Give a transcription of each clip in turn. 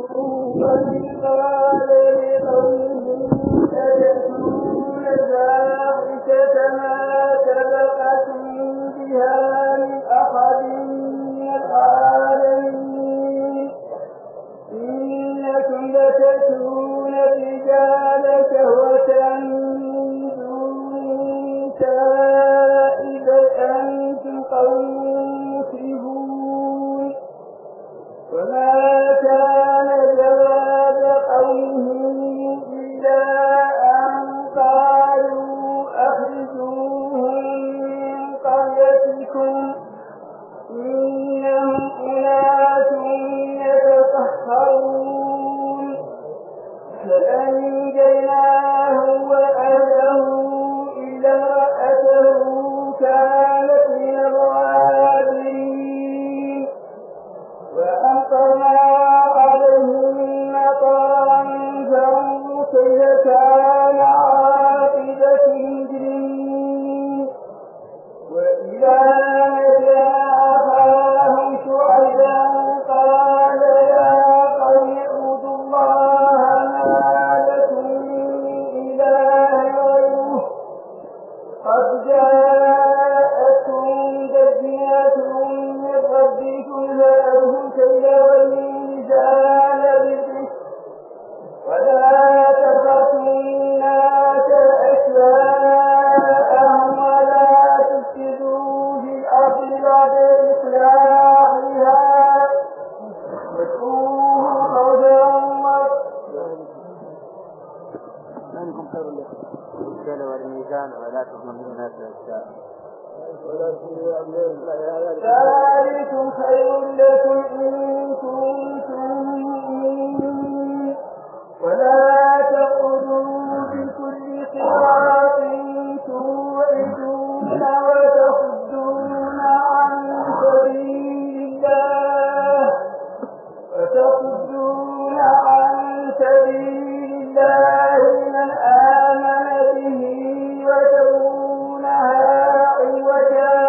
وإذ قال لقومه أتأتون الفاحشة ما سبقكم بها من أحد من العالمين إنكم لتأتون الرجال شهوة من دون النساء بل أنتم قوم مسرفون وما كان جواب قومه إلا أن قالوا أخرجوهم من قريتكم إنهم أناس يتطهرون فأنجيناه وأهله إلا امرأته كانت من الغابرين وأمطرنا عليهم مطرا فانظر كيف كان عاقبة المجرمين وإذا مدين أخاهم شعيبا قال يا قوم اعبدوا الله ما لكم من إله غيره قد جاءتكم بينة من ربكم فأوفوا الكيل والميزان بالقسط ولا تبخسوا الناس أشياءهم ولا تفسدوا في الأرض بعد إصلاحها وادعوه خوفا منكم خير لكم الكيل والميزان ولا تظلموا الناس أشياء ذلكم خير لكم إن كنتم مؤمنين ولا تقعدوا بكل صراط توعدون وتصدون عن سبيل الله من آمن به وتبغونها عوجا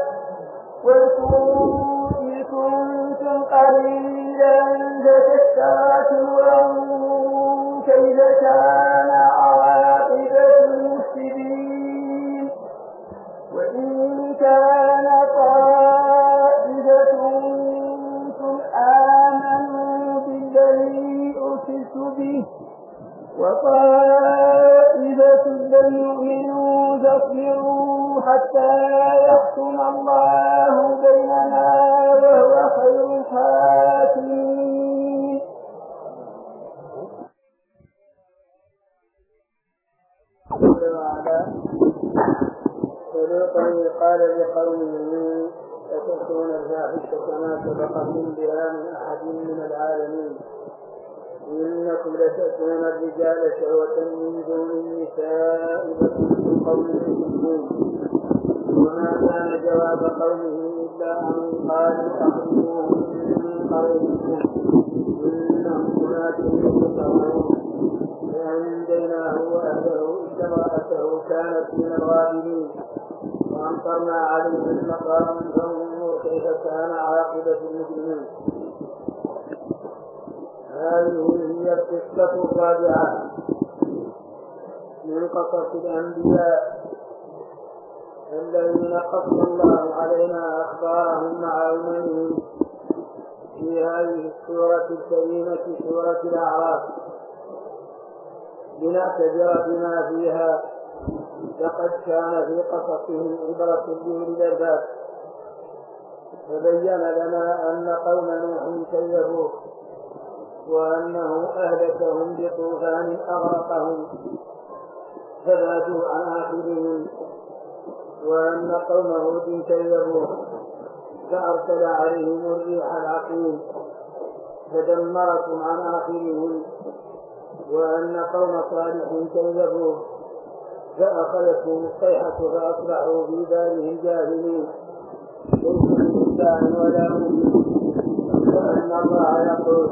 واذكروا إذ كنتم قليلا فتستغفروا وانظروا كيف كان عاقبة المفسدين وإن كان طائفة منكم آمنوا بالذي أرسلت به وطائفة لم يؤمنوا فاصبروا حتى يحكم الله بيننا وهو خير الحاكمين. ولوطا قال لقومه أتأتون الفاحشة ما سبقكم بها من أحد من العالمين إنكم لتأتون الرجال شهوة من دون النساء بل أنتم قوم مسرفون وما كان جواب قومه إلا أن قالوا أخرجوهم من قريتكم إنهم أناس يتطهرون فأنجيناه وأهله إلا امرأته كانت من الغابرين وأمطرنا عليهم مطرا فانظر كيف كان عاقبة المجرمين. هذه هي القصة الرابعة من قصص الأنبياء الذين قص الله علينا أخبارهم مع أممهم في هذه السورة الكريمة سورة الأعراف لنعتبر بما فيها لقد كان في قصصهم عبرة لأولي الألباب فبين لنا أن قوم نوح كذبوه وأنه أهلكهم بطوفان أغرقهم فبعدوا عن آخرهم وأن قوم هود كذبوه فأرسل عليهم الريح العقيم فدمرتهم عن آخرهم وأن قوم صالح كذبوه فأخذتهم الصيحة فأصبحوا في دارهم جاهلين ليس من إله ولا مؤمن وأن الله يقول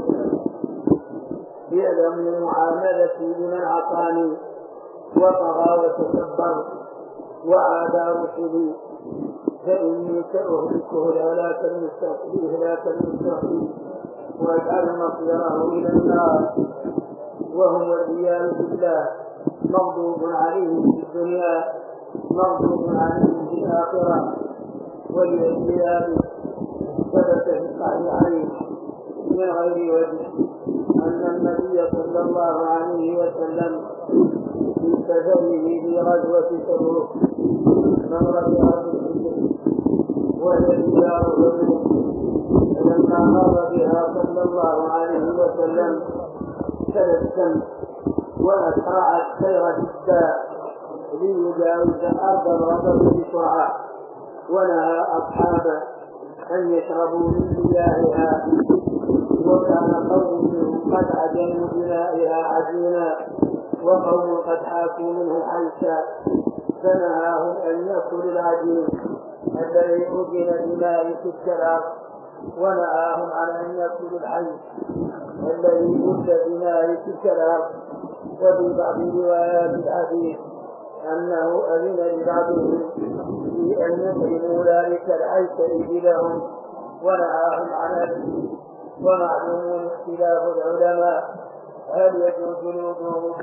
يعلم من معاملتي لمن عصاني وطغى وتكبر وعادى رسلي فإني سأهلكه الهلاك المستقيم ويجعل مصيره إلى النار، وهم والعياذ بالله مغضوب عليهم في الدنيا مغضوب عليهم في الآخرة. ولذلك ثبت في الصحيحين من غير وجه أن النبي صلى الله عليه وسلم في سفره في غزوة تبوك مر بأرض الحجر وهي ديار الرجل، فلما مر بها صلى الله عليه وسلم تبسم وأسرع السير جدا ليجاوز أرض الغضب بسرعة، ونهى أصحابه أن يشربوا من مياهها، وكان قوم منهم قد عجنوا بمائها عجينا وقوم قد حاكوا منه حيثا، فنهاهم أن يأكلوا العجين الذي أجن بماء تلك الأرض، ونهاهم عن أن يأكلوا الحي الذي أجن بماء تلك الأرض. وفي بعض روايات الحديث أنه أذن لبعضهم في أن يطعموا ذلك الحيث إبلهم ونهاهم عن أكله. ومعلوم اختلاف العلماء هل يجوز الوضوء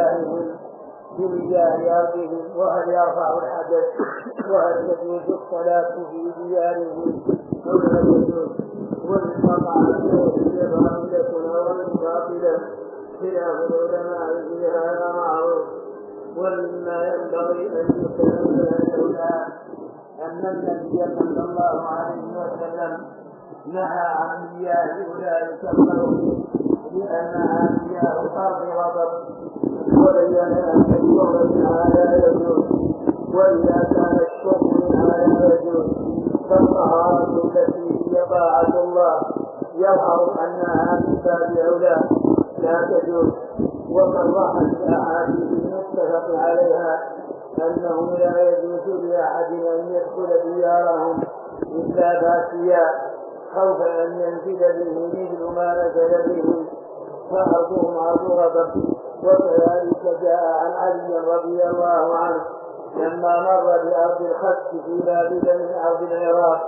بمياه أرضهم، وهل يرفع الحدث، وهل تجوز الصلاة في ديارهم أو لا تجوز، والقطع باطلة أو باطلة. خلاف العلماء في هذا معروف. ومما ينبغي أن يتنبه العلماء أن النبي صلى الله عليه وسلم نهى عن مياه أولئك القوم لأنها مياه أرض غضب، وبين أن الشرب منها لا يجوز، وإذا كان الشرب منها لا يجوز فالطهارة التي هي طاعة الله يظهر أنها من باب أولى لا تجوز. وصرح الأحاديث المتفق عليها أنه لا يجوز لأحد أن يدخل ديارهم إلا باكيا خوفا أن ينزل به مثل ما نزل به فأرضهم أرض غضب. وكذلك جاء عن علي رضي الله عنه لما مر بأرض الخس في بابل من أرض العراق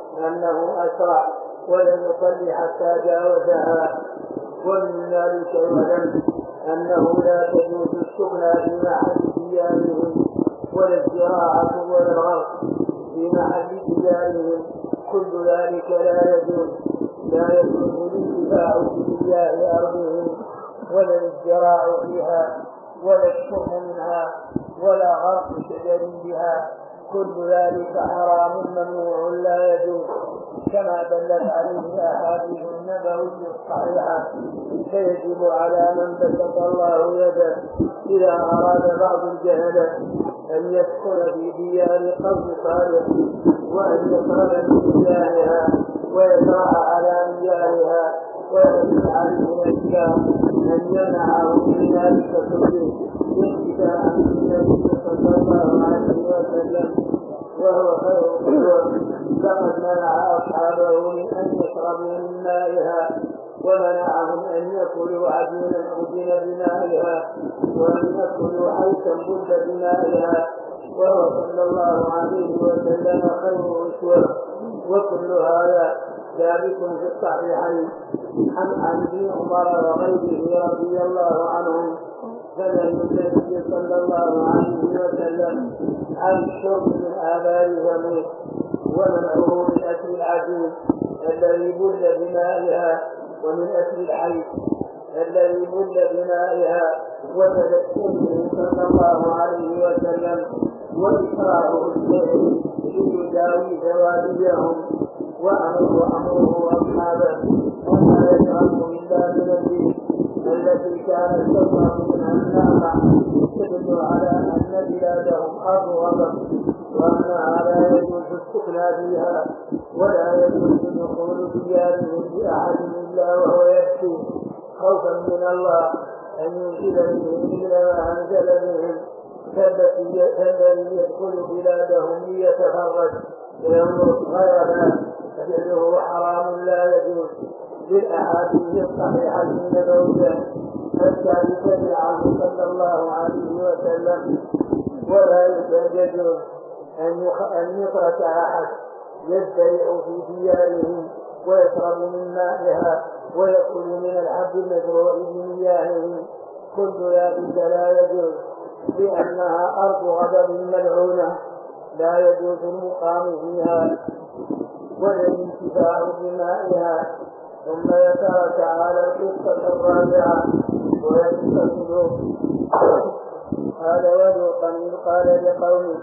أنه أسرع ولم يصلي حتى جاوزها. ومن ذلك يعلم أنه لا تجوز السكنى في محل ديارهم ولا الزراعة ولا الغرق في محل ديارهم، كل ذلك لا يجوز. لا يجوز الانتفاع بمياه أرضهم ولا الزراع فيها ولا الشرب منها ولا غرق شجر بها، كل ذلك حرام ممنوع لا يجوز، كما دلت عليه أحاديث النبوي الصحيحة. فيجب على من بسط الله يده إذا أراد بعض الجهلة أن يدخل في ديار قوم صالح وأن يشرب من مياهها ويزرع على مياهها ويجب عليه الإسلام أن يمنعه من ذلك كله ابتداء بالنبي صلى الله عليه وسلم وهو خير القدوة. لقد منع أصحابه من أن يشربوا من مائها ومنعهم أن يأكلوا عجينا أجن بمائها وأن يأكلوا حيثا بد بمائها، وهو صلى الله عليه وسلم خير أسوة. وكل هذا ثابت في الصحيحين عن ابن عمر وغيره رضي الله عنهم. فنهى النبي صلى الله عليه وسلم عن الشرب من آبار ثمود ومنعه من أكل العجين الذي بل بمائها ومن أكل الحي الذي بل بمائها وتذكره صلى الله عليه وسلم وإسراعه السير ليداوي ثوابهم وأمره أصحابه وما يشرب إلا من الدين التي كانت تظهر منها النعمة تدل على أن بلادهم أرض غضب وأنها لا يجوز السكنى فيها ولا يجوز دخول ديارهم بأحد إلا وهو يبكي خوفا من الله أن ينزل بهم مثل ما أنزل بهم كالذي يدخل بلادهم ليتفرج وينظر غيرها فجعله حرام لا يجوز. بالأحاديث الصحيحة النبوية الثابتة عنه صلى الله عليه وسلم. ولا يجوز أن يترك أحد يزرع في ديارهم ويشرب من مائها ويأكل من الحب المزروع بمياهه. كل ذلك لا يجوز لأنها أرض غضب ملعونة لا يجوز المقام فيها ولا الانتفاع بمائها. ثم ذكر تعالى القصة الرابعة وهي قصة لوط. قال ولوطا إذ قال لقومه.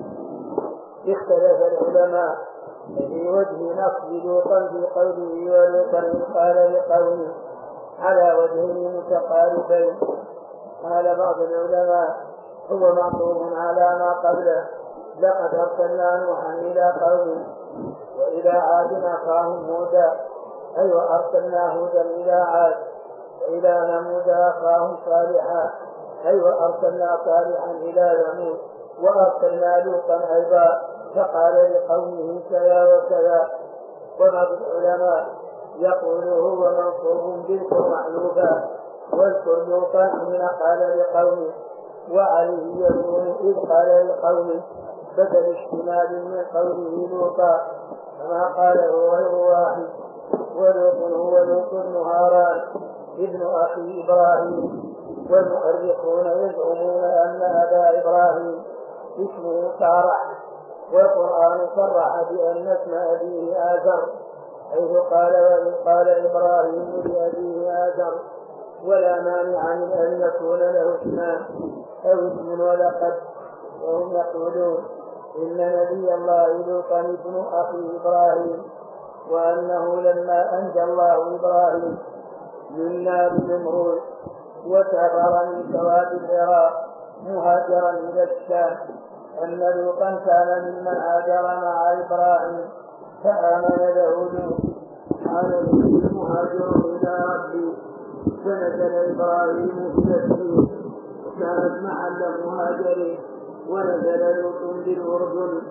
اختلف العلماء في وجه نصب لوطا في قوله ولوطا إذ قال لقومه على وجهين متقاربين. قال بعض العلماء هو معطوف على ما قبله لقد أرسلنا نوحا إلى قومه وإلى عاد أخاهم هودا أي وأرسلنا هودا إلى عاد وإلى ثمود أخاهم صالحا أي وأرسلنا صالحا إلى ثمود وأرسلنا لوطا أيضا فقال لقومه كذا وكذا. وبعض العلماء يقول هو منصوب بالكر محذوفا واذكر لوطا حين قال لقومه وعليه يكون إذ قال لقومه بدل اشتمال من قوله لوطا كما قاله غير واحد. ولوط هو لوط بن هاران ابن أخي إبراهيم. والمؤرخون يزعمون أن أبا إبراهيم اسمه صارح والقرآن صرح بأن اسم أبيه آزر حيث قال وإذ قال إبراهيم لأبيه آزر ولا مانع من أن يكون له اسمان أو اسم ولقب. وهم يقولون إن نبي الله لوطا ابن أخي إبراهيم وأنه لما أنجى الله إبراهيم من نار النمرود وسافر من سواد العراق مهاجرا إلى الشام أن لوطا كان ممن هاجر مع إبراهيم فآمن له لوط قال المهاجر إلى ربي فنزل إبراهيم في السجود وكانت محل مهاجرين ونزل لوط بالأردن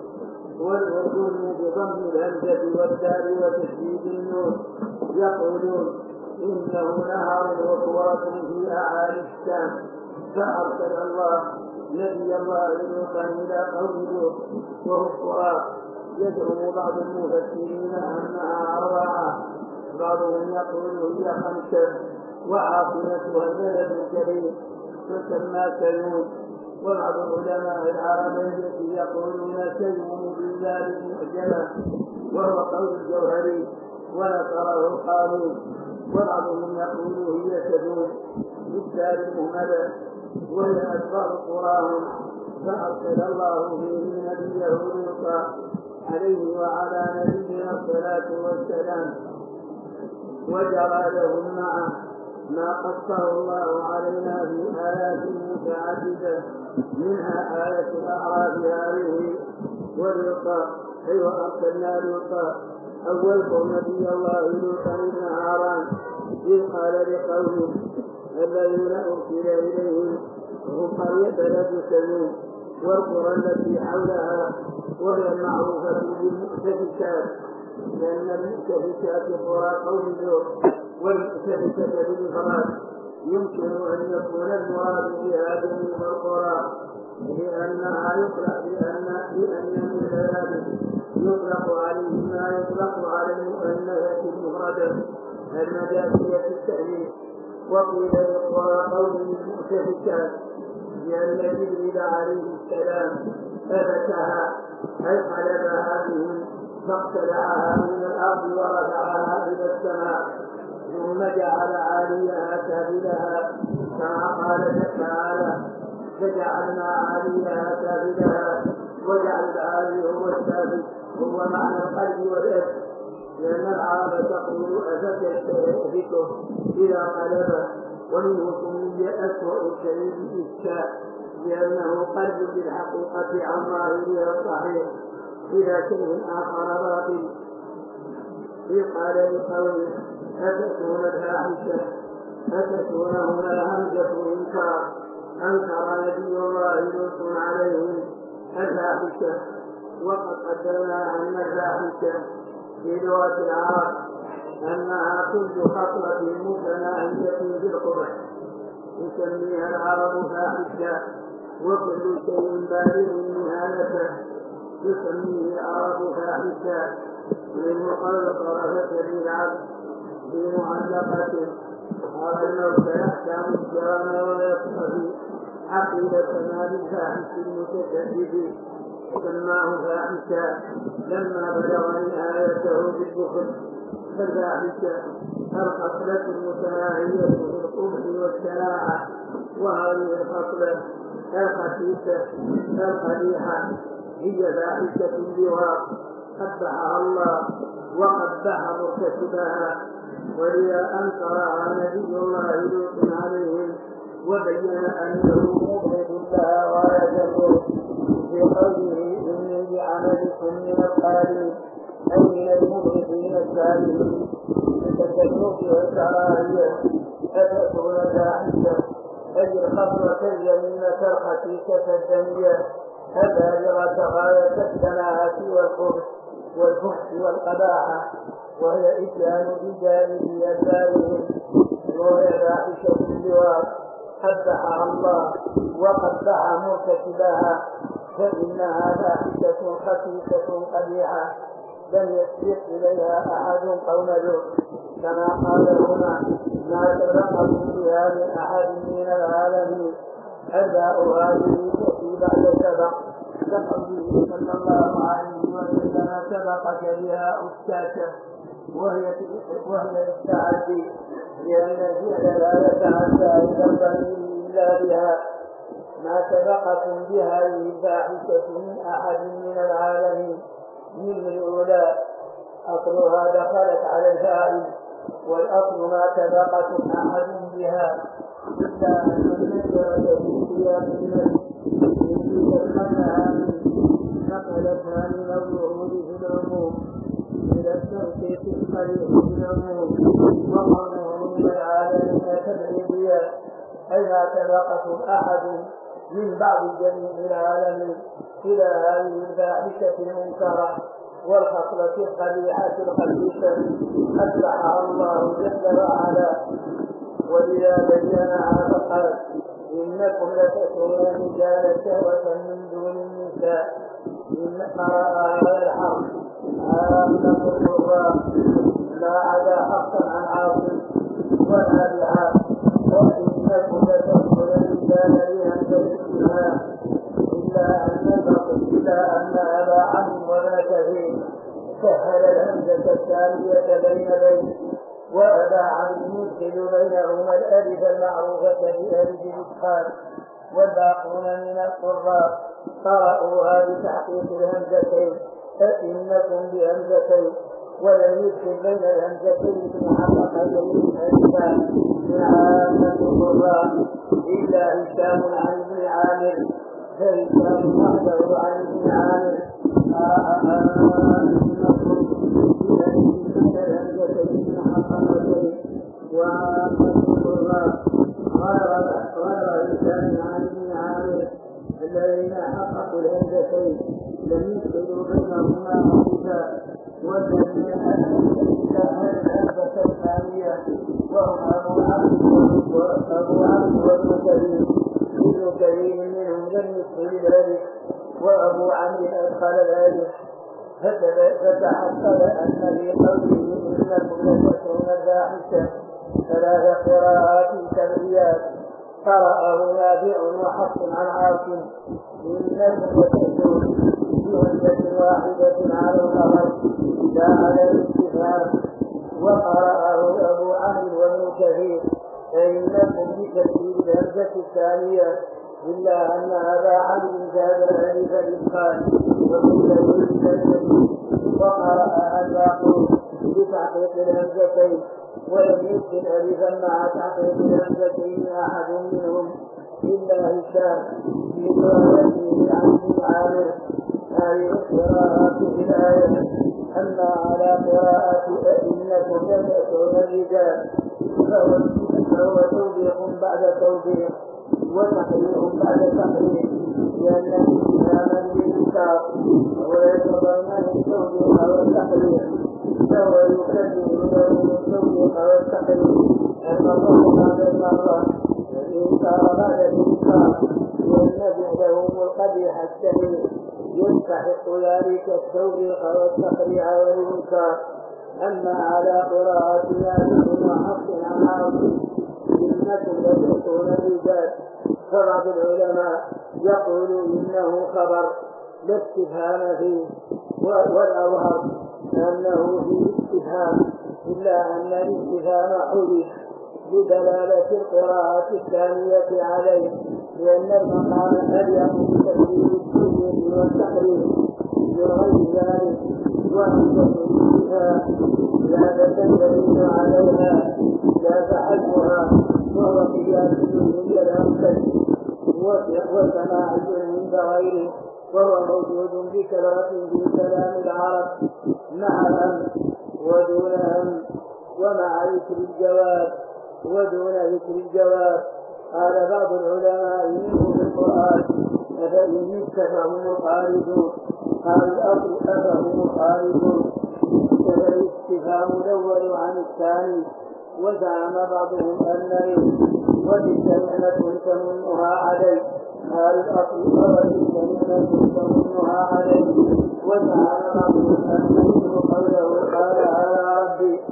والأردن بضم الهمزة والدال وتشديد النون. يقولون إنه نهر وقرة في أعالي الشام. فأرسل الله نبي الله لوطا إلى قوم لوط وهو قرى. يزعم بعض المفسرين أنها أربعة بعضهم يقول هي خمسة وعاصمتها البلد الكبير تسمى سيون. وبعض العلماء العربية يقولون سيون بالله المعجمة وهو قول الجوهري ونصره قانون. وبعضهم يقول هي سدوم بالدار المهملة وهي أكبر قراهم. فأرسل الله فيه نبيه لوطا عليه وعلى نبينا الصلاة والسلام وجرى لهم معه ما قصه الله علينا في آيات متعددة منها آية الأعراف هذه ولوطا أي وأرسلنا لوطا أولكم نبي الله لوطا بن هاران إذ قال لقومه الذين أرسل إليهم هم قرية بلد سليم والقرى التي حولها وهي المعروفة بالمؤتفكات لأن المؤتفكات قرى قوم لوط والمؤتفكة بالإفراد يمكن أن يكون المراد بها جميع القرى لأنها يطلق لأن ذلك يطلق عليه ما يطلق على المؤنثة المفردة المجازية التأليف. وقيل للقرى قوم المؤتفكات لأن جبريل عليه السلام أبتها أي قلبها بهم فاقتلعها من الأرض ورفعها إلى السماء ثم جعل عاليها سافلها كما قال تعالى فجعلنا عاليها سافلها وجعل العالي هو السافل هو معنى القلب واليد لأن العرب تقول أفك يأفكه إذا قلبه ومنه سمي أسوأ الشيء بالإفكاء لأنه قلب بالحقيقة عن ظاهرها الصحيح إلى شيء آخر باطل. إذ قال لقومه أتأتون الفاحشة أتأتون هنا همزة إنكار أنكر نبي الله لوط عليهم الفاحشة. وقد قدرنا أن الفاحشة في لغة العرب أنها كل خطوة متناهية بالقبح يسميها العرب فاحشة وكل شيء بالغ مهانته يسميه العرب فاحشة. من قول طرفة بالعبد في معلقته قال الموت يحكم الجرم ويقتضي عقيدتنا بالفاحش المتشدد سماه فاحشا لما بلغ نهايته بالبخل فالفاحشة الخصلة المتناهية في القبح والشناعة وهذه الخصلة الخسيسة القبيحة هي فاحشة اللواء قبحها الله وقبح مرتكبها ولذا أنكرها نبي الله لوط عليهم وبين أنه مبغض لها غايته في قوله إني بعملكم من القالين أي من المبغضين السالمين فتكلمت والكراهية فتكون فاحشة أي الخطوة اليمينة الخسيسة الدنيا البالغة غاية السناءة والفحش والقباحة وهي إتيان بجانب أدبارهم وهي فاحشة اللواء قبحها الله وقبح مرتكبها فإنها فاحشة خسيسة قبيحة لم يسبق إليها أحد قوم لوط كما قال هنا ما سبقكم بها من أحد من العالمين أداء هذه تأتي بعد سبق كقوله صلى الله عليه وسلم سبقك بها أستاذة وهي التعدي لأن الفعل لا يتعدى إلى الضمير إلا بها ما سبقكم بهذه الفاحشة من أحد من العالمين من الأولى أصلها دخلت على الفاعل والأصل ما سبقكم أحد بها إلا أن النكرة في سياق النفس نقلتها من الوعود في العموم إلى التوقيت القريب في العموم وقوله من العالمين كالعبية أي ما سبقكم أحد من بعض جميع العالمين إلى هذه الفاحشة المنكرة والخصلة القبيحة الخبيثة أتبعها الله جل وعلا ولذا بينها فقال إنكم لتأتون الرجال شهوة من دون النساء إن قرأ هذا الحق آمنكم الله لا عدا حقا عن عاصم ولا بها وإنكم لتأتون الرجال بهمزة إلا أن أبا عمرو وابن كثير سهل الهمزة الثانية بين وأبا عمرو يدخل بينهما الألف المعروفة بألف الإدخال والباقون من القراء قرأوها بتحقيق الهمزتين فإنكم بهمزتين ولم يدخل بين الهمزتين بمحققتين ألفان من عامة القراء إلا هشام عن ابن عامر فهشام وحده عن ابن عامر الذين حققوا الهمزتين لم يدخلوا بينهما حديثا والذين سهل الهمزة الثانية وهم أبو عمرو وابن كريم ابن كريم منهم لم يدخل ذلك وأبو عمرو أدخل ذلك فتحصل أن في قوله إنكم لتأتون الفاحشة ثلاث قراءات سبعيات قرأه نافع وحفص عن عاصم إنكم لتأتون بهمزة واحدة على الخبر لا على الاستفهام وقرأه أبو عمرو وابن كثير فإنكم بتسجيل الهمزة الثانية إلا أن أبا عمرو زاد الألف الإدخال وابن كثير وقرأ الباقون بتحقيق الهمزتين ولم يدخل ألفا مع تحقيق الهمزتين أحد منهم إلا هشام في قراءته عن ابن عامر هذه القراءات في الآية أما على قراءة إنكم لتأتون الرجال فهو توبيخ بعد توبيخ وتحريم بعد تحريم لأن الإسلام بالإنكار ويتضمن التوبيخ والتحريم فهو يكذب له التوبيخ والتحريم المرة بعد المرة والإنكار بعد الإنكار لأن فعلهم القبيح الشهير يستحق ذلك التوبيخ والتحريم والإنكار أما على قراءة نافع وحفص عن عاصم إنكم لتأتون الرجال، فبعض العلماء يقول إنه خبر لا استفهام فيه، والأظهر أنه فيه استفهام، إلا أن الاستفهام حذف بدلالة القراءة الثانية عليه، لأن المقام أليق بتكبير التجويد والتقرير بغير ذلك، وأنزل فيها لا تدل عليها لا تحلها، وهو قياس عند الأمثل وسماعي عند غيره، وهو موجود بكثرة في كلام العرب مع الأمر ودون أمر ومع ذكر الجواب ودون ذكر الجواب. قال بعض العلماء منه في القرآن أفإن اتفهم مخالفون، قال الأصل أفهم مخالفون، فالاستفهام الأول عن الثاني. وزعم بعضهم أن وتلك نعمة تمنها علي، قال الأصل وتلك نعمة تمنها علي. وزعم بعضهم أنه قوله قال هذا ربي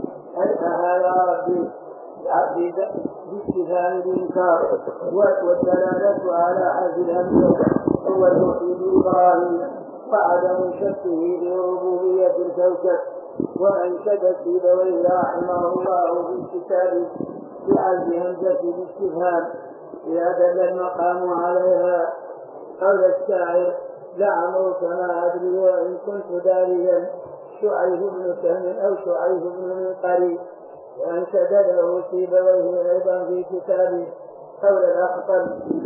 باستفهام الإنكار، والدلالة على حذف الهمزة هو توحيد إبراهيم وعدم شكه بربوبية الكوكب. وأنشد سيبويه رحمه الله في كتابه بحذف همزة الاستفهام إذا دل المقام عليها. قول الشاعر لعمرك ما أدري وإن كنت داريا شعيب بن سهم أو شعيب بن منقري. وأنشد له سيبويه أيضا في كتابه قول الأخطل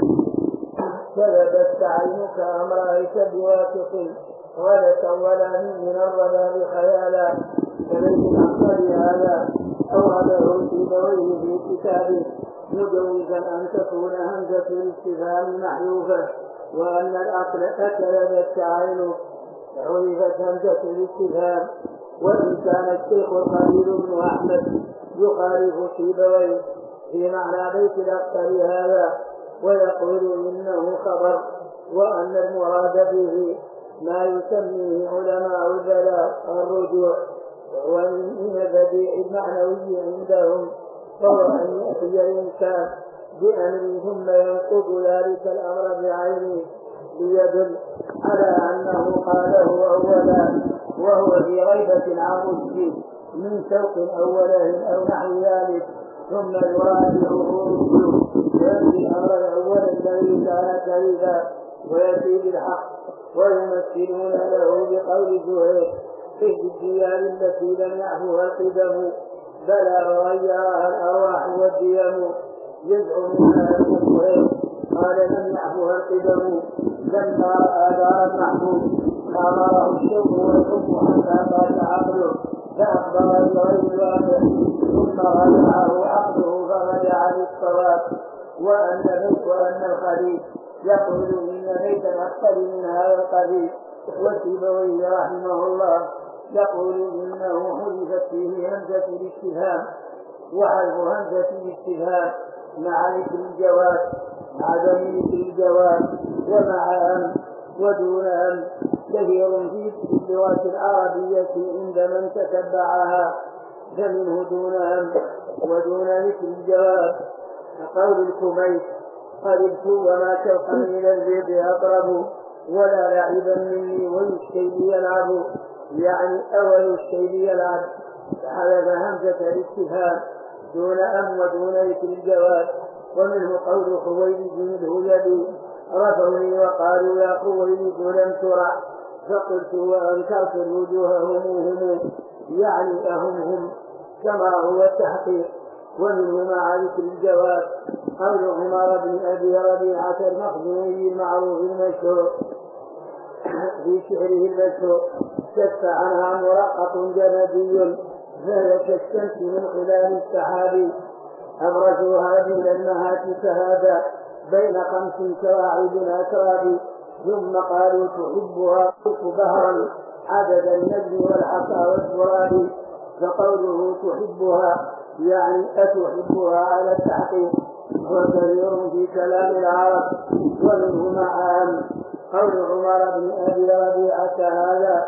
كذبت عينك أم رأيت بواثق غلة ولا من الرباب خيالا. فليس الأخطل هذا أورده سيبويه في كتابه مجوزا أن تكون همزة الاستفهام محذوفة، وأن الأصل كذبت عينك حذفت همزة الاستفهام. وإن كان الشيخ الخليل بن أحمد يخالف سيبويه في معنى بيت الأخطل هذا ويقول إنه خبر، وأن المراد به ما يسميه علماء البلاغ الرجوع، ومن البديع المعنوي عندهم وهو أن يأتي الإنسان بأمر ثم ينقض ذلك الأمر بعينه ليدل على أنه قاله أولا وهو في غيبة عن رشد من سوق أوله أو نحو ذلك، ثم يراجعه رشده ويأتي الأمر الأول الذي كان كذبا ويأتي بالحق. ويمثلون له بقول زهير في الديار التي لم يعفوها القدم بلى وغيرها الأرواح والديم. يزعم زهير قال لم يعفوها القدم لما رأى دار المحبوب أمره الشوق والحب حتى قال عقله فأخبر بغير الواقع ثم رجعه عقله فرجع للصواب. وأن الخليل يقول إن بيت الأخطل من هذا القبيل. وسيبويه رحمه الله يقول إنه حذفت فيه همزة الاستفهام، وحذف همزة الاستفهام مع ذكر الجواب مع ذكر الجواب ومع أم ودون أم كثير في اللغة العربية عند من تتبعها، فمنه دون أم ودون ذكر الجواب. قول الكميت قربت وما شوقا من البيض أقرب ولا لعبا مني والشيب يلعب، يعني أول الشيب يلعب، فحذف همزة الاستفهام دون أم ودون ذكر الجواب. ومنه قول خويلد الهلبي رفوني وقالوا يا خويلد لم ترع، فقلت وأنكرت الوجوه هم يعني هم كما هو التحقيق. ومنه مع ذكر الجواب قول عمر بن أبي ربيعة المخزومي المعروف المشهور في شعره المشهور شف عنها مرقق جندي فهي كالشمس من خلال السحاب أبرزوها دون المهاتف هذا بين 5 كواعب أتراب. ثم قالوا تحبها قلت بهرا عدد النجم والحصى والتراب. فقوله تحبها يعني أتحبها على التحقيق وكثير في كلام العرب. ومنه مع قول عمر بن أبي ربيعة هذا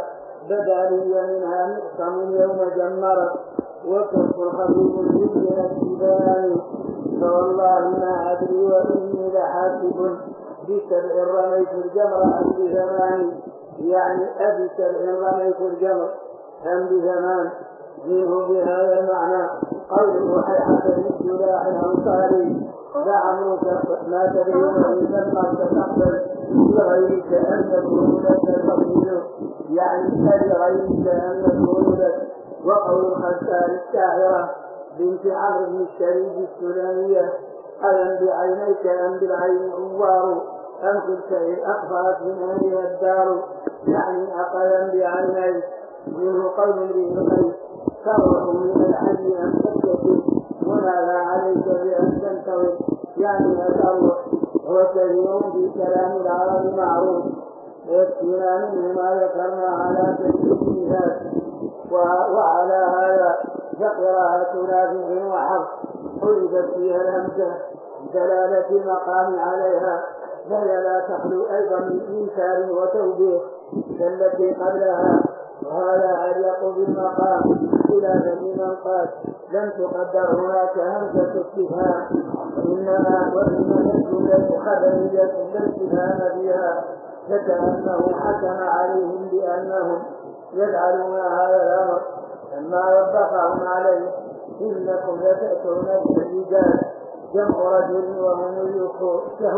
بدا لي منها مقسم يوم جمرت وكف خفيف من الجبال فوالله ما أدري وإني لحاسب بسبع رميت الجمر أم بزمان يعني أبي سبع رميت الجمر أم بزمان منه بهذا المعنى قوله حيحة بالسلاح الأنصاري لعمرك ما تدعون لما تتقبل لغيرك أن تكون لك الفضل يعني لغيرك أن تكون لك. وقول الخسار الشاعرة بنت عمرو بن الشريف السلامية ألم بعينيك أم بالعين عوار أم كنت إذ أخفرت من أهلها الدار يعني أقلا بعينيك. منه قول امرئ القيس تروح من الحي أم تكتب ونادى عليك بأن تنتظر يعني أتروح هو كثير في كلام العرب معروف ويكفينا منه ما ذكرنا على تكتبها. وعلى هذا فقراءة نافع وحفص حذفت فيها الهمزة دلالة المقام عليها فهي لا تخلو أيضا من إنكار وتوبيخ كالتي قبلها وهذا أليق بالمقام خلافا لمن قال لم تقدر هناك همزة استفهام وإنما الجملة خبرية لا استفهام فيها فكأنه حكم عليهم بأنهم يجعلون هذا الأمر لما وبخهم عليه إنكم لتأتون الرجال جمع رجل وهم اليسر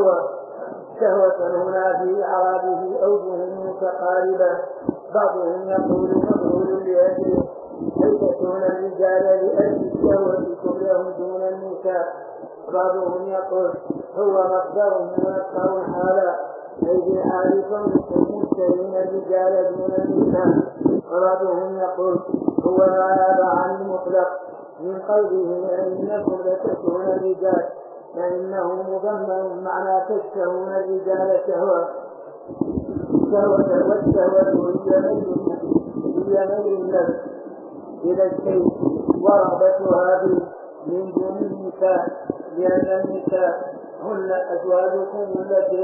شهوة هنا في أعرابه أوجه متقاربة بعضهم يقول مفعول لأجله أي تأتون الرجال لأجل الشهوة كلهم دون النساء. بعضهم يقول هو مصدر منكر حالا أي بحال كونكم مشترين الرجال دون النساء. وبعضهم يقول هو ما ناب عن المطلق من قوله إنكم لتأتون الرجال فإنه مضمن معنى تشتهون الرجال شهوة والشهوة هي ميل النفس إلى الشيء ورغبتها به من دون النساء لأن النساء هن أزواجكم التي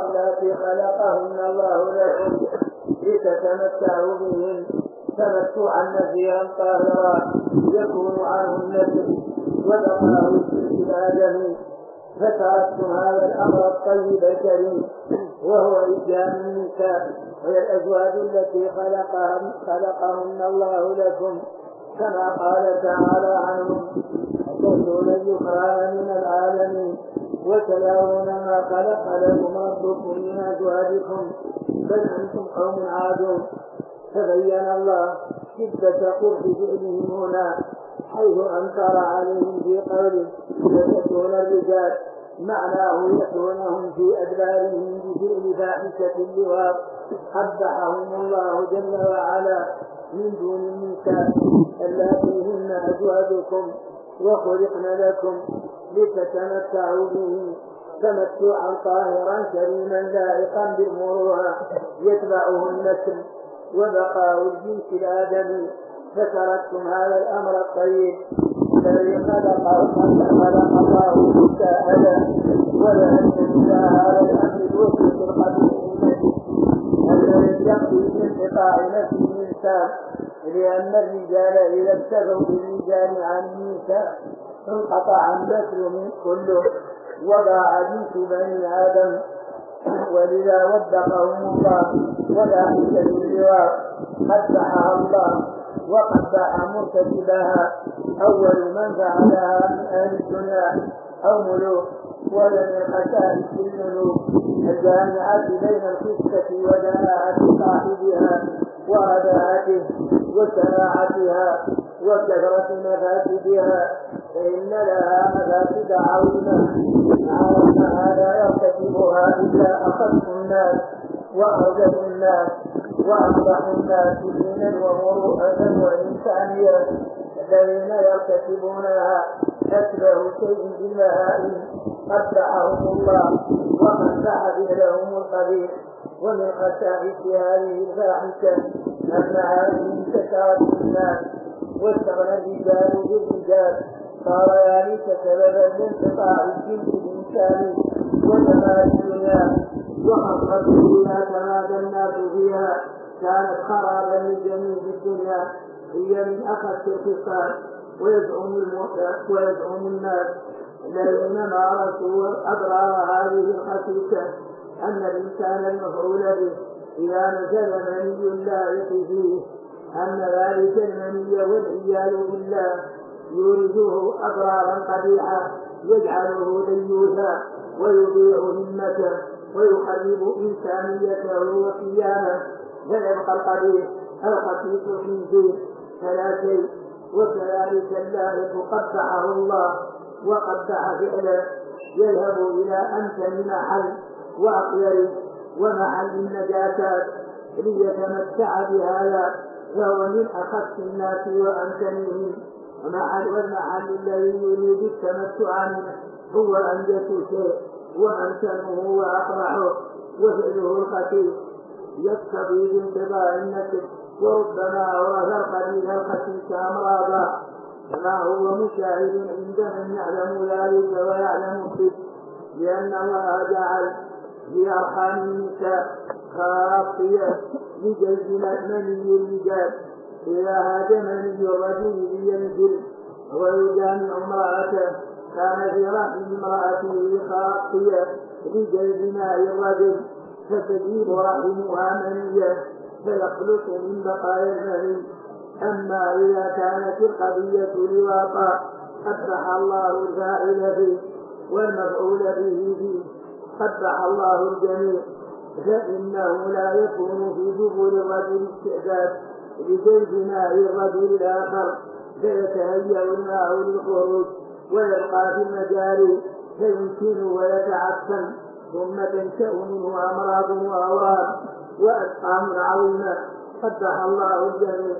خلقهن الله لكم لتتمتعوا بهن تمتعا نزيها طاهرا يكون عنه النسل وبقاه الجنس الآدمي. فتركتم هذا الأمر الطيب الكريم وهو إتيان النساء وهي الأزواج التي خلقهن الله لكم كما قال تعالى عنهم أتأتون الذكران من العالمين وتدعون ما خلق لكم ربكم من أزواجكم بل أنتم قوم عادون. فبين الله شدة قرب فعلهم هنا حيث أنكر عليهم في قوله يتأتون الرجال معناه يأتونهم في أدبارهم بفعل فاحشة اللواط قبحهم الله جل وعلا من دون النساء اللاتي هن أزواجكم وخلقن لكم لتتمتعوا به تمتعا طاهرا كريما لائقا بالمروءة يتبعه النسل وبقاء الجنس الآدمي. فتركتم هذا الأمر الطيب الذي خلق الله مساءلة ولأن إلى هذا الأمر الوسط القبيح الذي يقضي بانقطاع نفس الإنسان لأن الرجال إذا ابتغوا بالرجال عن النساء انقطع النسل من كله وضاع جنس بني آدم. ولذا وفقهم الله وذلك باللواء قبحها الله وقبح مرتكبها أول من فعلها من أهل الدنيا أو ملوك ولم يخشى في الملوك الجامعة بين الخفة ودناءة صاحبها ورداءته وسماعتها وكثرة مفاسدها فإن لها مفاسد عظيمة عرفها لا يرتكبها إلا أخف الناس وأرجل الناس وأصبح الناس دينا ومروءة وإنسانية الذين يرتكبونها أشبه شيء بالبهائم قبحهم الله وقبح فعلهم القبيح. ومن خسائس هذه الفاحشة أنها انتشرت الناس واستغنى الرجال بالرجال صار ذلك سببا لانقطاع الجنس الإنساني وجمال الدنيا وخاصة إذا تمادى الناس فيها كانت خرابا للجميع في الدنيا هي من أخف الخصال. ويزعم الناس الذين مارسوا أضرار هذه الخسيسة أن الإنسان المفعول به إذا نزل مني لا فيه أن ذلك المني والعياذ بالله يورثه أضرارا قبيحة يجعله ديوثا ويضيع همته ويخرب إنسانيته وقيامه، فيبقى القبيح الخسيس الخنزير فلا شيء. وكذلك اللائق قبحه الله وقبح فعله يذهب إلى أمثل محل وأقير ومحل النجاسات ليتمتع بهذا، فهو من أخف الناس وأمثلهم. والمحل الذي يريد التمتع منه هو أنجس شيء وأمثله وأقبحه، وفعله الخسيس يقتضي بانقضاء النسل، وربما أورث القليل الخسيس أمراضا، كما هو مشاهد عند من يعلم ذلك ويعلم به، لأن الله جعل في أرحام النساء خاصية لجلد مني الرجال إذا هاجم مني الرجل لينزل ويجامع امرأته كان في رحم امرأته خاصية لجلد ماء الرجل فتجيب رحمها منية فيخلق من بقايا المني. أما إذا كانت القضية لواطا قبح الله الفاعل فيه والمفعول به فيه، قبح الله الجميع، فإنه لا يكون في دبر الرجل استعداد لجلد ماء الرجل الآخر فيتهيأ الماء للخروج ويبقى في المجاري فيمكن ويتعفن، ثم تنشأ منه أمراض وأورام وأسقام عظيمة قبح الله الجميع.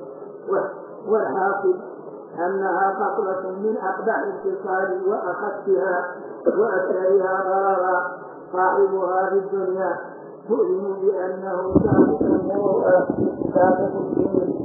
والحاصل أنها خصلة من أقبح الخصال وأخفها وأكثرها ضررا، صاحبها في الدنيا تؤمن بأنه ساقط المروءة ساقط الدين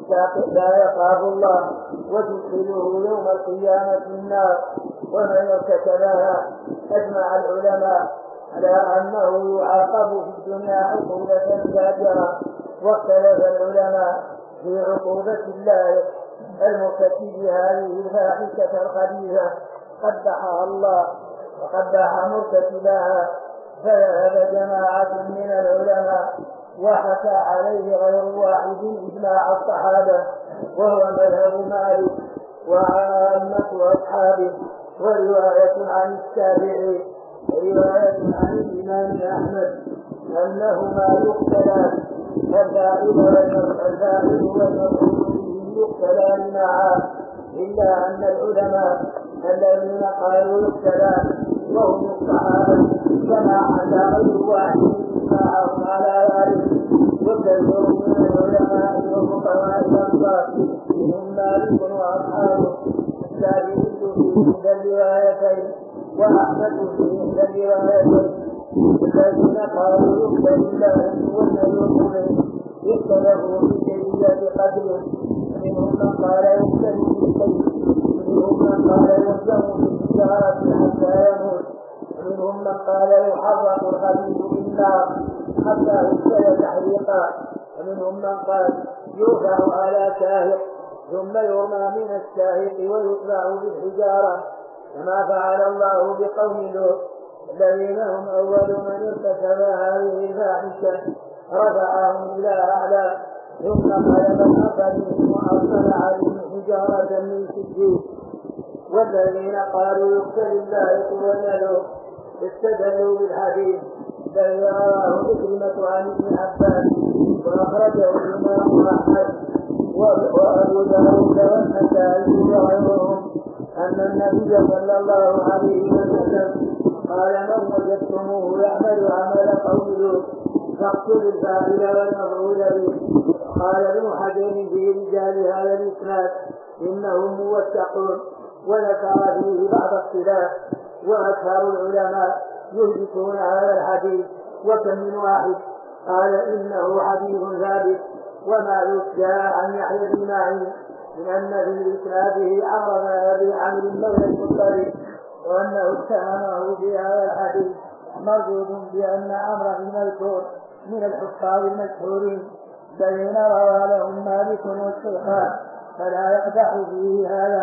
لا يخاف الله وتدخله يوم القيامة النار. ومن ارتكبها أجمع العلماء على أنه يعاقب في الدنيا عقوبة زاجرة، واختلف العلماء في عقوبة الله المرتكب هذه الفاحشة الخبيثة قبحها الله وقبح مرتكبها. فذهب جماعة من العلماء وحكى عليه غير واحد إجماع الصحابة، وهو مذهب مالك وعامة أصحابه، ورواية عن الشافعي ورواية عن الإمام أحمد أنهما يقتلان، الفاعل والمفعول به يقتلان معا، إلا أن العلماء الذين قالوا يقتلان وهم الصحابة جماعة غير واحد إجماعهم على ذلك. وكثير من العلماء وفقهاء الأنصار منهم مالك وأصحابه الشافعي في إحدى الروايتين وأحمد في إحدى الروايتين، الذين قالوا يقتل الله والذي يختلفوا في كيفية قتله، منهم من قال يقتل بالسيف، منهم من قال يلزم بالحجارة حتى يموت، منهم من قال يحرق الخبيث بالنار حتى يبتلى تحريقا، ومنهم من قال يوضع على شاهق ثم يرمى من الشاهق ويتبع بالحجارة، كما فعل الله بقوم لوط الذين هم أول من ارتكب هذه الفاحشة رفعهم إلى أعلى، ثم قلب الآخرين وأرسل عليهم حجارة من سجيل. والذين قالوا يقتل الله ونلوه استدلوا بالحديث الذي رواه عكرمة عن ابن عباس وأخرجه الإمام أحمد وأبو داود والنسائي وغيرهم أن النبي صلى الله عليه وسلم قال من وجدتموه يعمل عمل قوم لوط فاقتلوا الفاعل والمفعول به. قال ابن حجر في رجال هذا الإسناد إنهم موثقون، وذكر فيه بعض اختلاف، وأكثر العلماء يهلكون هذا الحديث، وكم من واحد قال إنه حديث ثابت. وما يخشى عن يحيى بن معين من أن في إسناده عمرو بن أبي عمرو مولى المطلب وأنه اتهمه في هذا الحديث مردود بأن عمرو بن مذكور من الحفاظ المشهورين الذين روى لهم مالك والشيخان فلا يقدح فيه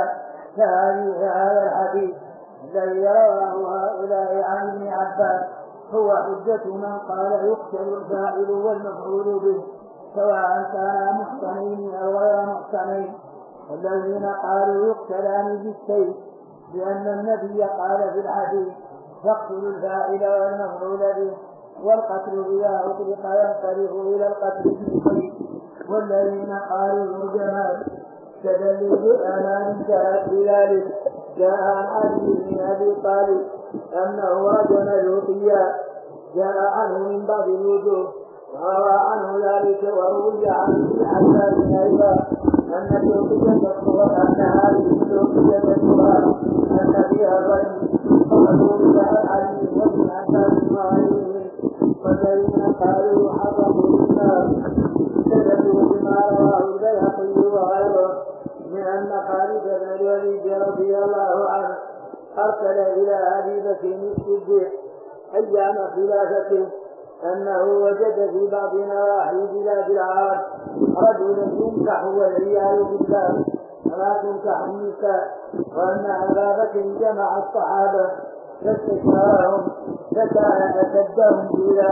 هذا الحديث الذي رواه هؤلاء عن ابن عباس هو حجة من قال يقتل الفاعل والمفعول به سواء كان محسنين أو غير محسنين، والذين قالوا يقتلان بالسيف لأن النبي قال في الحديث يقتل الفاعل والمفعول به، والقتل إذا أطلق ينقلب إلى القتل بالسيف. والذين قالوا يرجمان استدلوا بآلام جاءت بذلك. جاء عن علي بن أبي طالب أنه رجم لوطيا، جاء عنه من بعض الوجوه وروى عنه ذلك. وروي عن ابن عباس أيضا أن لوطيا تذكر أن هذه لوطيا تذكر أن فيها الرجم، فقالوا بها علي وابن عباس وغيرهم. والذين قالوا حرموا النار استدلوا بما رواه البيهقي وغيره من أن خالد بن الوليد رضي الله عنه أرسل إلى أبي بكر الصديق أيام خلافته أنه وجد في بعض نواحي بلاد العرب رجلا ينكح والعياذ بالله فلا تنكح النساء، وأن أبا بكر جمع الصحابة فاستشارهم فكان أشدهم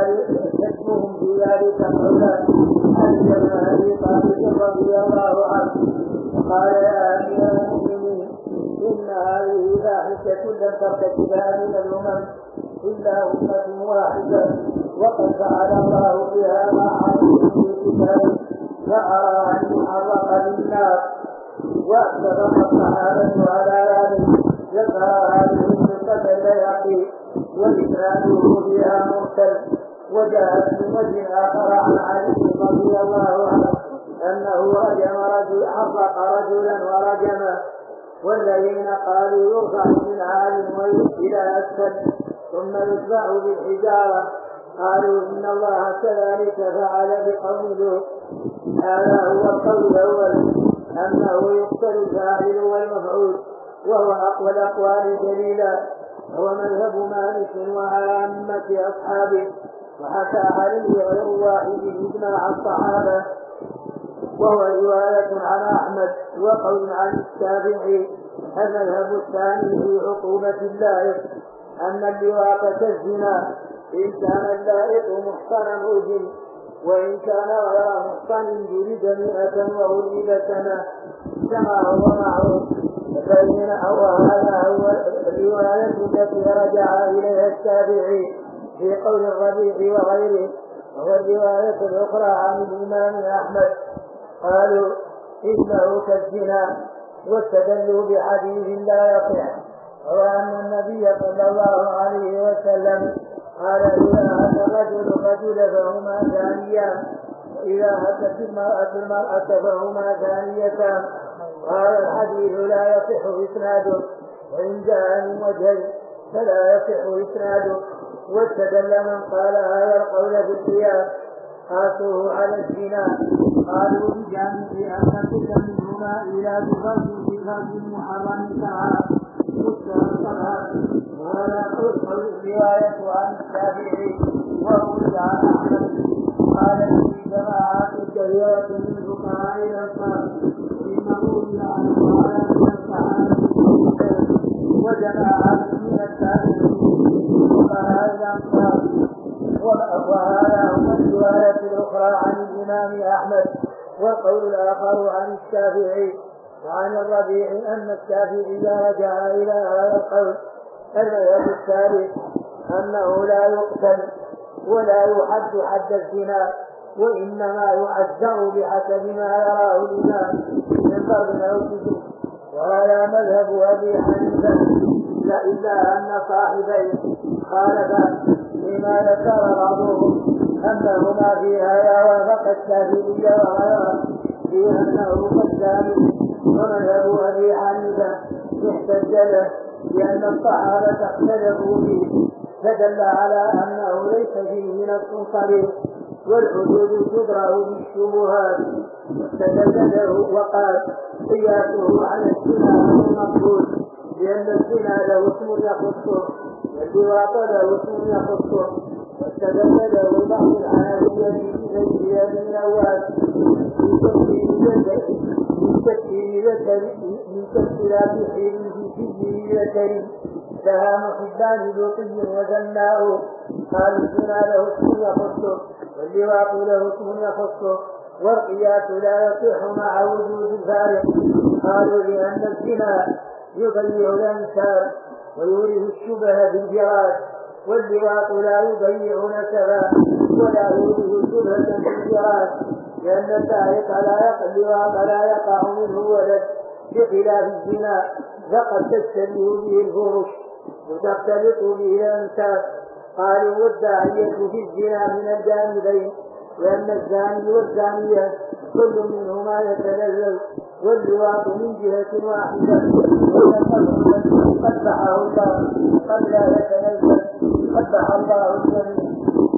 في ذلك قولا علي بن أبي طالب رضي الله عنه قال يا أمير المؤمنين إن هذه فاحشة لن ترتكبها من الأمم إلا أمة واحدة، وقد فعل الله بها ما عليه في كتابه فأرى أن يحرق بالنار. واتفق الصحابة على ذلك. ذكر هذه القصة البيهقي وإسناده فيها مرسل. وجاءت من وجه آخر عن علي رضي الله عنه أنه حرق رجلا ورجمه. والذين قالوا يرفع من عال إلى أسفل ثم يتبع بالحجارة قالوا إن الله كذلك فعل بقوم لوط. هذا هو القول الأول أنه يقتل الفاعل والمفعول، وهو أقوى الأقوال دليلا، هو مذهب مالك وعامة أصحابه. وحكى عليه غير واحد إجماع الصحابة، وهو رواية عن أحمد وقول عن الشافعي. المذهب الثاني في عقوبة اللائق أن اللواط كالزنا إن كان اللائق محصنا رجم، وإن كان غير محصن جلد 100 وغلب سنة كما هو معروف. وهذا هو الرواية التي رجع إليها الشافعي في قول الربيع وغيره. وهو الرواية الأخرى عن الإمام أحمد قالوا إنه كالزنا، واستدلوا بحديث لا يصح، وأن النبي صلى الله عليه وسلم قال إذا أتى الرجل فهما زانيان، وإذا أتت المرأة فهما زانيتان. وهذا الحديث لا يصح إسناده، وإن جاء من وجه فلا يصح إسناده. واستدل من قال هذا القول بالقياس قاسوه على الزنا، قالوا بجانب أن كل منهما إلى بفرد محرم سعى مستهلكها. وهذا قول الرواية عن الشافعي وروي عن أحمد قال في جماعات كثيرة من فقهاء الأنصار إنه إلى قال من الصحابة وجماعات من التابعين فقهاء الأنصار. وهذا هو الرواية الأخرى عن الإمام أحمد. والقول الآخر عن الشافعي وعن الربيع أن الشافعي رجع إلى هذا القول. المذهب الثالث أنه لا يقتل ولا يحد حد الزنا، وإنما يعزر بحسب ما يراه الإمام من ضرب أو سجن. وهذا مذهب أبي حنيفة، إلا أن صاحبيه خالفا فيما ذكر بعضهم أنهما فيها وافق الشافعي وغيره في أنه كذاب. ومذهب أبي حنيفة احتج له لأن الصحابة اختلفوا فيه، فدل على أنه ليس فيه نص صريح والحدود تدرأ بالشبهات. واستدل له وقال قياسه على الزنا المقبول، لأن الزنا له اسم يخصه واللواط له اسم يخصه. واستدل له بعض الحنفية بن نواس من تفصيلات حين في سجن لها محبان لوطي وذناء خالدنا له اسم يخصه واللواط له اسم يخصه والقياس لا يصح مع وجود الفارق. قالوا لأن الزنا يضيع الأنساب ويورث الشبه بالفراش، واللواط لا يضيع نسبا ولا يورث شبهة بالفراش، لأن السارق لا يقع منه ولد بخلاف الزنا فقد تشتبه به الفرش وتختلط به الأنساب. قالوا والداعية في الزنا من الجانبين، لأن الزاني والزانية كل منهما يتلذذ، واللواط من جهة واحدة قبح الله قد لا يتلذذ قبح الله الجميع.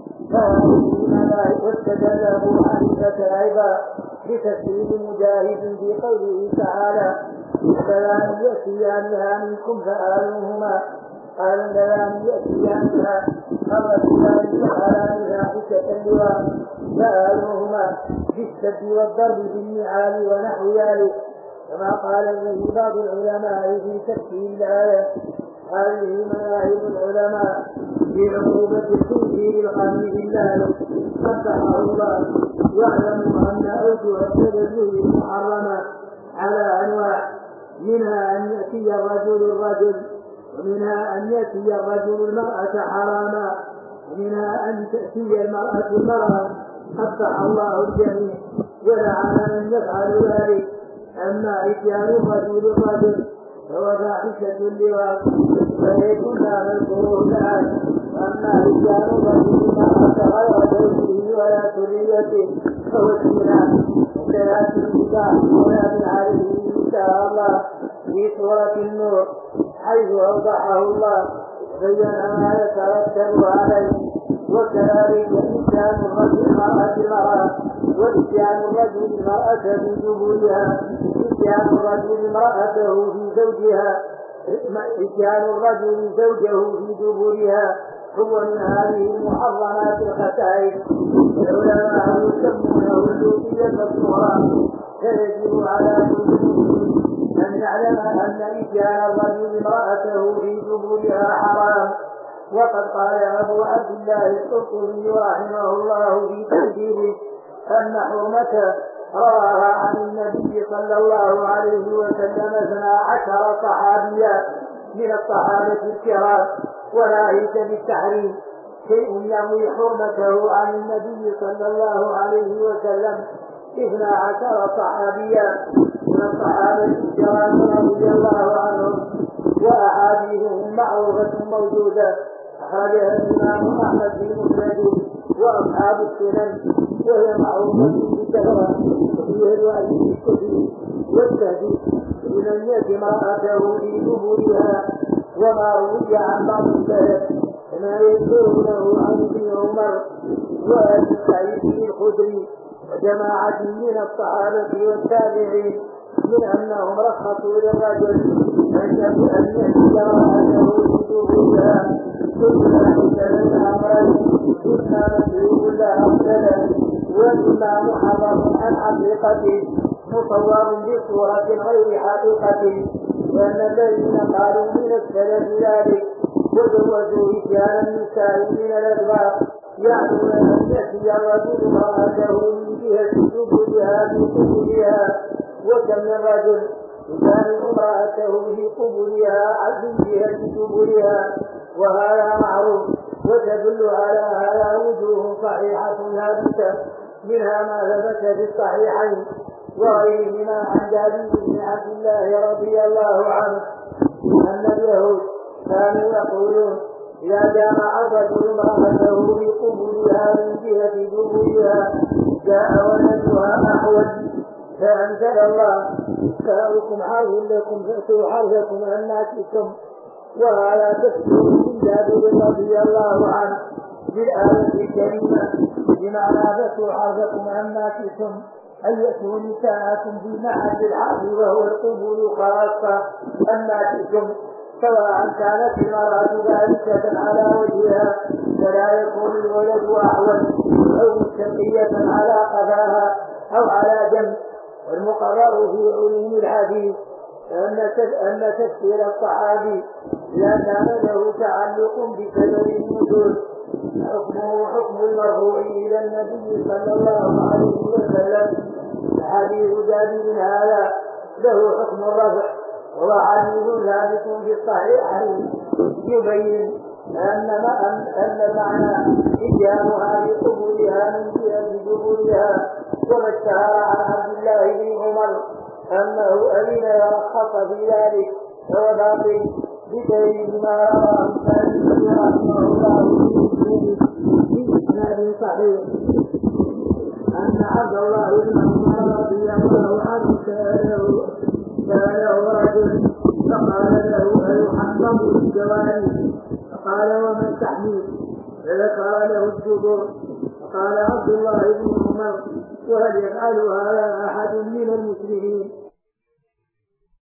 فهذه واستدل أبو حنيفة أيضا بتفسير مجاهد في قوله تعالى فلان يأتيانها منكم فآلوهما. قال اللذان يأتيانها الرسولان فآلان فاحشة اللواء فآلوهما بالسب والضرب بالنعال ونحو ذلك، كما قال به بعض العلماء في تفسير الآية. هذه مناهج العلماء في عقوبة التنكير الخميس الله قبحه الله. يعلم أن أوجه التدلل المحرمة على أنواع، منها أن يأتي الرجل ومنها أن يأتي الرجل المرأة حراما، ومنها أن تأتي المرأة قبح الله الجميع ولعن من يفعل ذلك. أما إتيان الرجل فهو فاحشة اللواط فيكون مذكوره الآن. أما إتيان الرجل المرأة غير زوجه ولا سريته فهو الزنا، وسيأتي الكتاب ولا عليه إن شاء الله في سورة النور حيث أوضحه الله بين ما يترتب عليه. وكذلك إتيان الرجل المرأة وإتيان الرجل المرأة في دبرها، إتيان الرجل امرأته في زوجها، إتيان الرجل زوجه في دبرها هو من هذه المحرمات الخسائر. العلماء يسمونه اللوطية الصغرى. فيجب على كل مسلم أن يعلم أن إتيان الرجل امرأته في دبرها حرام. وقد قال أبو عبد الله القرطبي رحمه الله في تفسيره أن حرمته رواها عن النبي صلى الله عليه وسلم 12 صحابيا من الصحابة الكرام، ولا ليس بالتحريم شيء يروي حرمته عن النبي صلى الله عليه وسلم 12 صحابيا من الصحابة الكرام رضي الله عنهم، وأحاديثهم معروفة موجودة أخرجها الإمام أحمد في مسنده وأصحاب السنن، وهي معروفة بكثرة وفيها الوعي الكثير والتهديد لمن يأتي امرأته في دبرها. وما روي عن بعض السلف كما يذكرونه عن ابن عمر وأبي سعيد الخدري وجماعة من الصحابة والتابعين من أنهم رخصوا للرجل أن يأتي امرأته في دبرها ثم يحدث الأمرين إما مسلوب لا أصل وإما محرم عن حقيقته مصور بصورة غير حقيقته. وأن الذين قالوا من السلف ذلك وجوزوا إتيان النساء من الأدبار يعنون أن يأتي الرجل امرأته من جهة دبرها في قبولها، وكم من رجل يجامع امرأته في قبولها من جهة دبرها، وهذا معروف. وتدل على هذا وجوه صحيحة ثابتة، منها ما ثبت في الصحيحين وغيرهما عن جابر بن عبد الله رضي الله عنه أن اليهود كانوا يقولون إذا جامع الرجل امرأته في قبولها من جهة دبرها جاء ولدها أحوج، فأنزل الله نساؤكم حرث لكم فأتوا حرثكم أنى شئتم. وهذا تفسير من جابر رضي الله عنه بالآية الكريمة بمعنى فأتوا حرثكم أنى شئتم أن يأتوا نساءكم في محل الحرث وهو القبول خاصة أنى شئتم، سواء كانت المرأة ذلكة على وجهها فلا يكون الولد أحوج أو مستقية على قفاها أو على جنب. والمقرر في علوم الحديث أن تفسير الصحابي إذا كان له تعلق بسبب النزول حكمه حكم المرفوع إلى النبي صلى الله عليه وسلم. حديث جابر هذا له حكم الرفع، وهو حديث ثابت في الصحيحين يبين أن معنى إتيانها بقبولها من جهة قبولها. وما اشتهر عن عبد الله بن عمر أنه أذن يرخص في ذلك فهو باطل بدليل ما رواه الثاني رحمه الله في إسناد صحيح أن عبد الله بن عمر رضي الله عنه سأله رجل فقال له أيحمم الجوارح؟ فقال وما تحميل؟ فذكر له الجبر. فقال عبد الله بن عمر وهل يفعل هذا أحد من المسلمين؟